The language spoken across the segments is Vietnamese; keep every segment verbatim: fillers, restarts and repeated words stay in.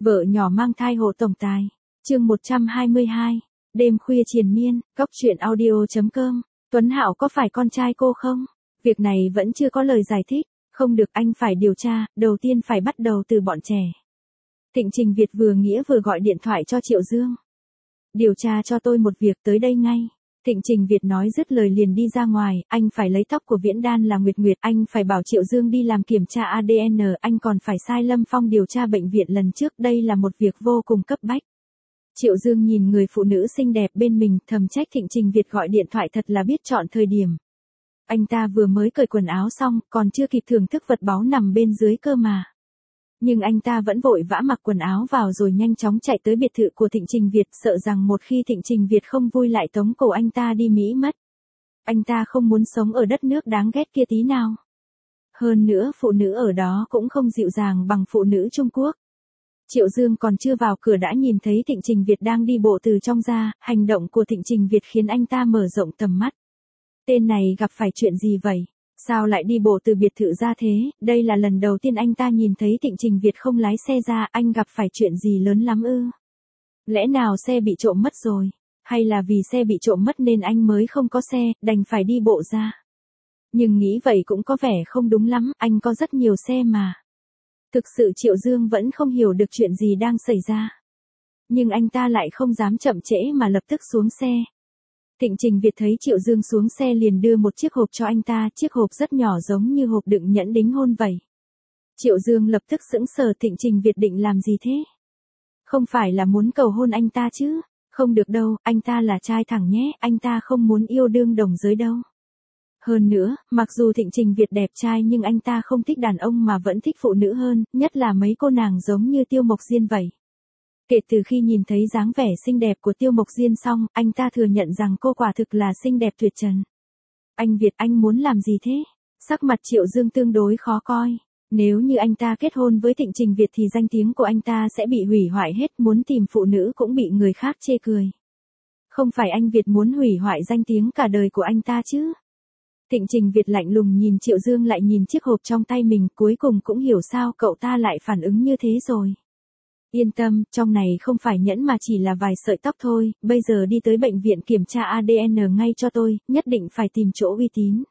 Vợ nhỏ mang thai hộ tổng tài. Chương một trăm hai mươi hai. Đêm khuya triền miên, cóc truyện audio chấm com. Tuấn Hạo có phải con trai cô không? Việc này vẫn chưa có lời giải thích. Không được, anh phải điều tra, đầu tiên phải bắt đầu từ bọn trẻ. Thịnh Trình Việt vừa nghĩa vừa gọi điện thoại cho Triệu Dương. Điều tra cho tôi một việc, tới đây ngay. Thịnh Trình Việt nói dứt lời liền đi ra ngoài, anh phải lấy tóc của Viễn Đan là Nguyệt Nguyệt, anh phải bảo Triệu Dương đi làm kiểm tra a đê en, anh còn phải sai Lâm Phong điều tra bệnh viện lần trước, đây là một việc vô cùng cấp bách. Triệu Dương nhìn người phụ nữ xinh đẹp bên mình, thầm trách Thịnh Trình Việt gọi điện thoại thật là biết chọn thời điểm. Anh ta vừa mới cởi quần áo xong, còn chưa kịp thưởng thức vật báu nằm bên dưới cơ mà. Nhưng anh ta vẫn vội vã mặc quần áo vào rồi nhanh chóng chạy tới biệt thự của Thịnh Trình Việt, sợ rằng một khi Thịnh Trình Việt không vui lại tống cổ anh ta đi Mỹ mất. Anh ta không muốn sống ở đất nước đáng ghét kia tí nào. Hơn nữa phụ nữ ở đó cũng không dịu dàng bằng phụ nữ Trung Quốc. Triệu Dương còn chưa vào cửa đã nhìn thấy Thịnh Trình Việt đang đi bộ từ trong ra, hành động của Thịnh Trình Việt khiến anh ta mở rộng tầm mắt. Tên này gặp phải chuyện gì vậy? Sao lại đi bộ từ biệt thự ra thế? Đây là lần đầu tiên anh ta nhìn thấy Thịnh Trình Việt không lái xe ra, anh gặp phải chuyện gì lớn lắm ư? Lẽ nào xe bị trộm mất rồi? Hay là vì xe bị trộm mất nên anh mới không có xe, đành phải đi bộ ra? Nhưng nghĩ vậy cũng có vẻ không đúng lắm, anh có rất nhiều xe mà. Thực sự Triệu Dương vẫn không hiểu được chuyện gì đang xảy ra. Nhưng anh ta lại không dám chậm trễ mà lập tức xuống xe. Thịnh Trình Việt thấy Triệu Dương xuống xe liền đưa một chiếc hộp cho anh ta, chiếc hộp rất nhỏ giống như hộp đựng nhẫn đính hôn vậy. Triệu Dương lập tức sững sờ, Thịnh Trình Việt định làm gì thế? Không phải là muốn cầu hôn anh ta chứ? Không được đâu, anh ta là trai thẳng nhé, anh ta không muốn yêu đương đồng giới đâu. Hơn nữa, mặc dù Thịnh Trình Việt đẹp trai nhưng anh ta không thích đàn ông mà vẫn thích phụ nữ hơn, nhất là mấy cô nàng giống như Tiêu Mộc Diên vậy. Kể từ khi nhìn thấy dáng vẻ xinh đẹp của Tiêu Mộc Diên xong, anh ta thừa nhận rằng cô quả thực là xinh đẹp tuyệt trần. Anh Việt, anh muốn làm gì thế? Sắc mặt Triệu Dương tương đối khó coi. Nếu như anh ta kết hôn với Thịnh Trình Việt thì danh tiếng của anh ta sẽ bị hủy hoại hết, muốn tìm phụ nữ cũng bị người khác chê cười. Không phải anh Việt muốn hủy hoại danh tiếng cả đời của anh ta chứ? Thịnh Trình Việt lạnh lùng nhìn Triệu Dương lại nhìn chiếc hộp trong tay mình, cuối cùng cũng hiểu sao cậu ta lại phản ứng như thế rồi. Yên tâm, trong này không phải nhẫn mà chỉ là vài sợi tóc thôi, bây giờ đi tới bệnh viện kiểm tra a đê en ngay cho tôi, nhất định phải tìm chỗ uy tín.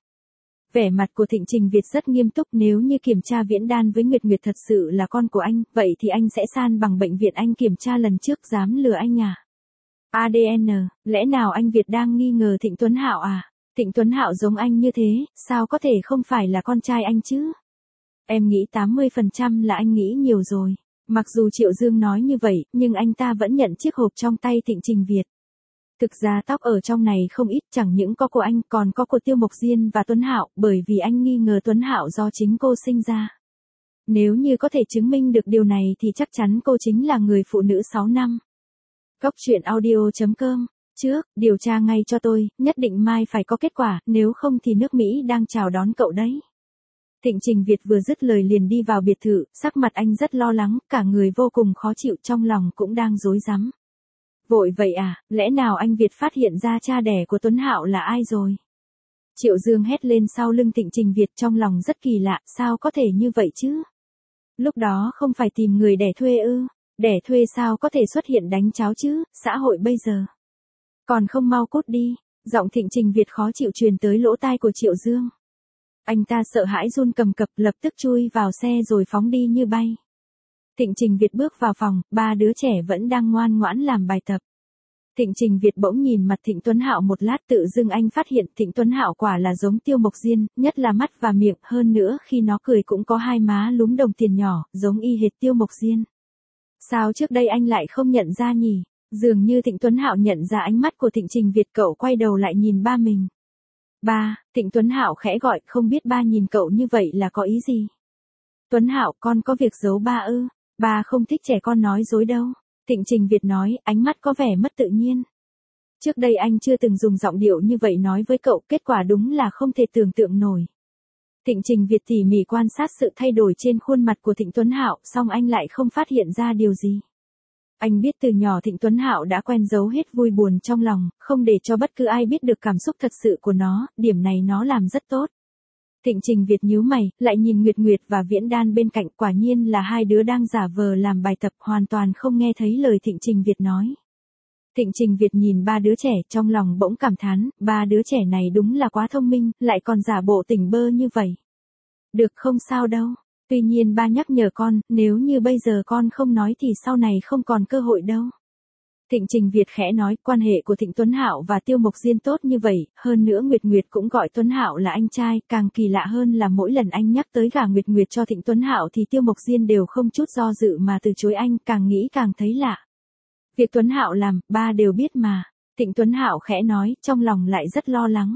Vẻ mặt của Thịnh Trình Việt rất nghiêm túc, nếu như kiểm tra Viễn Đan với Nguyệt Nguyệt thật sự là con của anh, vậy thì anh sẽ san bằng bệnh viện anh kiểm tra lần trước, dám lừa anh à? a đê en, lẽ nào anh Việt đang nghi ngờ Thịnh Tuấn Hạo à? Thịnh Tuấn Hạo giống anh như thế, sao có thể không phải là con trai anh chứ? Em nghĩ tám mươi phần trăm là anh nghĩ nhiều rồi. Mặc dù Triệu Dương nói như vậy, nhưng anh ta vẫn nhận chiếc hộp trong tay Thịnh Trình Việt. Thực ra tóc ở trong này không ít, chẳng những có của anh còn có của Tiêu Mộc Diên và Tuấn Hạo, bởi vì anh nghi ngờ Tuấn Hạo do chính cô sinh ra. Nếu như có thể chứng minh được điều này thì chắc chắn cô chính là người phụ nữ sáu năm. Cóc truyện audio chấm com. Trước, điều tra ngay cho tôi, nhất định mai phải có kết quả, nếu không thì nước Mỹ đang chào đón cậu đấy. Thịnh Trình Việt vừa dứt lời liền đi vào biệt thự, sắc mặt anh rất lo lắng, cả người vô cùng khó chịu, trong lòng cũng đang rối rắm. Vội vậy à, lẽ nào anh Việt phát hiện ra cha đẻ của Tuấn Hạo là ai rồi? Triệu Dương hét lên sau lưng Thịnh Trình Việt, trong lòng rất kỳ lạ, sao có thể như vậy chứ? Lúc đó không phải tìm người đẻ thuê ư? Đẻ thuê sao có thể xuất hiện đánh cháo chứ, xã hội bây giờ. Còn không mau cút đi, giọng Thịnh Trình Việt khó chịu truyền tới lỗ tai của Triệu Dương. Anh ta sợ hãi run cầm cập, lập tức chui vào xe rồi phóng đi như bay. Thịnh Trình Việt bước vào phòng, ba đứa trẻ vẫn đang ngoan ngoãn làm bài tập. Thịnh Trình Việt bỗng nhìn mặt Thịnh Tuấn Hạo một lát, tự dưng anh phát hiện Thịnh Tuấn Hạo quả là giống Tiêu Mộc Diên, nhất là mắt và miệng, hơn nữa khi nó cười cũng có hai má lúm đồng tiền nhỏ, giống y hệt Tiêu Mộc Diên. Sao trước đây anh lại không nhận ra nhỉ? Dường như Thịnh Tuấn Hạo nhận ra ánh mắt của Thịnh Trình Việt, cậu quay đầu lại nhìn ba mình. Ba, Thịnh Tuấn Hạo khẽ gọi, không biết ba nhìn cậu như vậy là có ý gì? Tuấn Hạo, con có việc giấu ba ư? Ba không thích trẻ con nói dối đâu. Thịnh Trình Việt nói, ánh mắt có vẻ mất tự nhiên. Trước đây anh chưa từng dùng giọng điệu như vậy nói với cậu, kết quả đúng là không thể tưởng tượng nổi. Thịnh Trình Việt tỉ mỉ quan sát sự thay đổi trên khuôn mặt của Thịnh Tuấn Hạo, song anh lại không phát hiện ra điều gì. Anh biết từ nhỏ Thịnh Tuấn Hạo đã quen giấu hết vui buồn trong lòng, không để cho bất cứ ai biết được cảm xúc thật sự của nó, điểm này nó làm rất tốt. Thịnh Trình Việt nhíu mày, lại nhìn Nguyệt Nguyệt và Viễn Đan bên cạnh, quả nhiên là hai đứa đang giả vờ làm bài tập, hoàn toàn không nghe thấy lời Thịnh Trình Việt nói. Thịnh Trình Việt nhìn ba đứa trẻ, trong lòng bỗng cảm thán, ba đứa trẻ này đúng là quá thông minh, lại còn giả bộ tỉnh bơ như vậy. Được, không sao đâu. Tuy nhiên ba nhắc nhở con, nếu như bây giờ con không nói thì sau này không còn cơ hội đâu. Thịnh Trình Việt khẽ nói, quan hệ của Thịnh Tuấn Hạo và Tiêu Mộc Diên tốt như vậy, hơn nữa Nguyệt Nguyệt cũng gọi Tuấn Hạo là anh trai, càng kỳ lạ hơn là mỗi lần anh nhắc tới gả Nguyệt Nguyệt cho Thịnh Tuấn Hạo thì Tiêu Mộc Diên đều không chút do dự mà từ chối anh, càng nghĩ càng thấy lạ. Việc Tuấn Hạo làm, ba đều biết mà. Thịnh Tuấn Hạo khẽ nói, trong lòng lại rất lo lắng.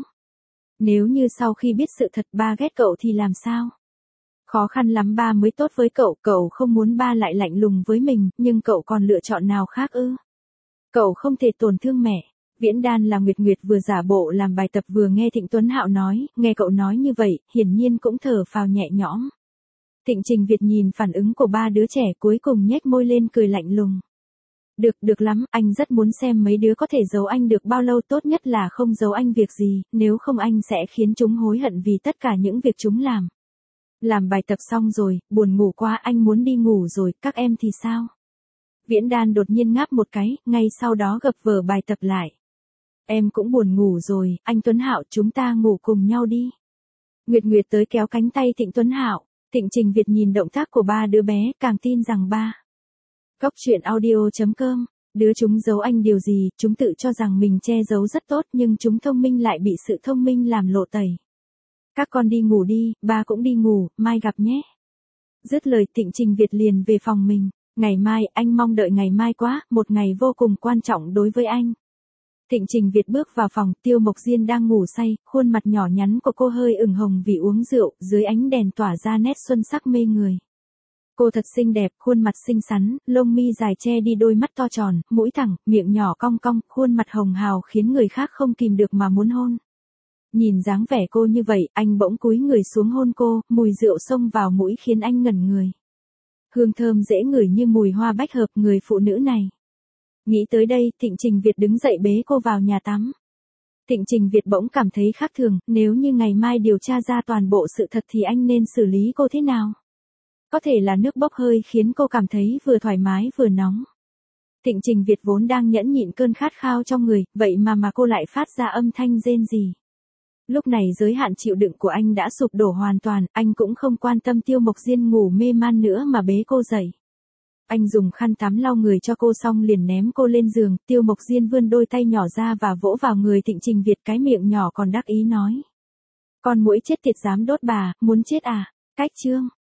Nếu như sau khi biết sự thật ba ghét cậu thì làm sao? Khó khăn lắm ba mới tốt với cậu, cậu không muốn ba lại lạnh lùng với mình, nhưng cậu còn lựa chọn nào khác ư? Cậu không thể tổn thương mẹ. Viễn Đan là Nguyệt Nguyệt vừa giả bộ làm bài tập vừa nghe Thịnh Tuấn Hạo nói, nghe cậu nói như vậy, hiển nhiên cũng thở phào nhẹ nhõm. Thịnh Trình Việt nhìn phản ứng của ba đứa trẻ cuối cùng nhếch môi lên cười lạnh lùng. Được, được lắm, anh rất muốn xem mấy đứa có thể giấu anh được bao lâu, tốt nhất là không giấu anh việc gì, nếu không anh sẽ khiến chúng hối hận vì tất cả những việc chúng làm. Làm bài tập xong rồi, buồn ngủ quá, anh muốn đi ngủ rồi, các em thì sao? Viễn Đan đột nhiên ngáp một cái, ngay sau đó gập vở bài tập lại. Em cũng buồn ngủ rồi, anh Tuấn Hạo, chúng ta ngủ cùng nhau đi. Nguyệt Nguyệt tới kéo cánh tay Thịnh Tuấn Hạo. Thịnh Trình Việt nhìn động tác của ba đứa bé, càng tin rằng ba. Cóc truyện audio chấm com, đứa chúng giấu anh điều gì, chúng tự cho rằng mình che giấu rất tốt nhưng chúng thông minh lại bị sự thông minh làm lộ tẩy. Các con đi ngủ đi, ba cũng đi ngủ, mai gặp nhé. Dứt lời Thịnh Trình Việt liền về phòng mình. Ngày mai, anh mong đợi ngày mai quá, một ngày vô cùng quan trọng đối với anh. Thịnh Trình Việt bước vào phòng, Tiêu Mộc Diên đang ngủ say, khuôn mặt nhỏ nhắn của cô hơi ửng hồng vì uống rượu, dưới ánh đèn tỏa ra nét xuân sắc mê người. Cô thật xinh đẹp, khuôn mặt xinh xắn, lông mi dài che đi đôi mắt to tròn, mũi thẳng, miệng nhỏ cong cong, khuôn mặt hồng hào khiến người khác không kìm được mà muốn hôn. Nhìn dáng vẻ cô như vậy, anh bỗng cúi người xuống hôn cô, mùi rượu xông vào mũi khiến anh ngẩn người. Hương thơm dễ ngửi như mùi hoa bách hợp người phụ nữ này. Nghĩ tới đây, Thịnh Trình Việt đứng dậy bế cô vào nhà tắm. Thịnh Trình Việt bỗng cảm thấy khác thường, nếu như ngày mai điều tra ra toàn bộ sự thật thì anh nên xử lý cô thế nào? Có thể là nước bốc hơi khiến cô cảm thấy vừa thoải mái vừa nóng. Thịnh Trình Việt vốn đang nhẫn nhịn cơn khát khao trong người, vậy mà mà cô lại phát ra âm thanh rên rỉ. Lúc này giới hạn chịu đựng của anh đã sụp đổ hoàn toàn, anh cũng không quan tâm Tiêu Mộc Diên ngủ mê man nữa mà bế cô dậy. Anh dùng khăn tắm lau người cho cô xong liền ném cô lên giường, Tiêu Mộc Diên vươn đôi tay nhỏ ra và vỗ vào người Thịnh Trình Việt, cái miệng nhỏ còn đắc ý nói. Con muỗi chết tiệt dám đốt bà, muốn chết à? Cách chương.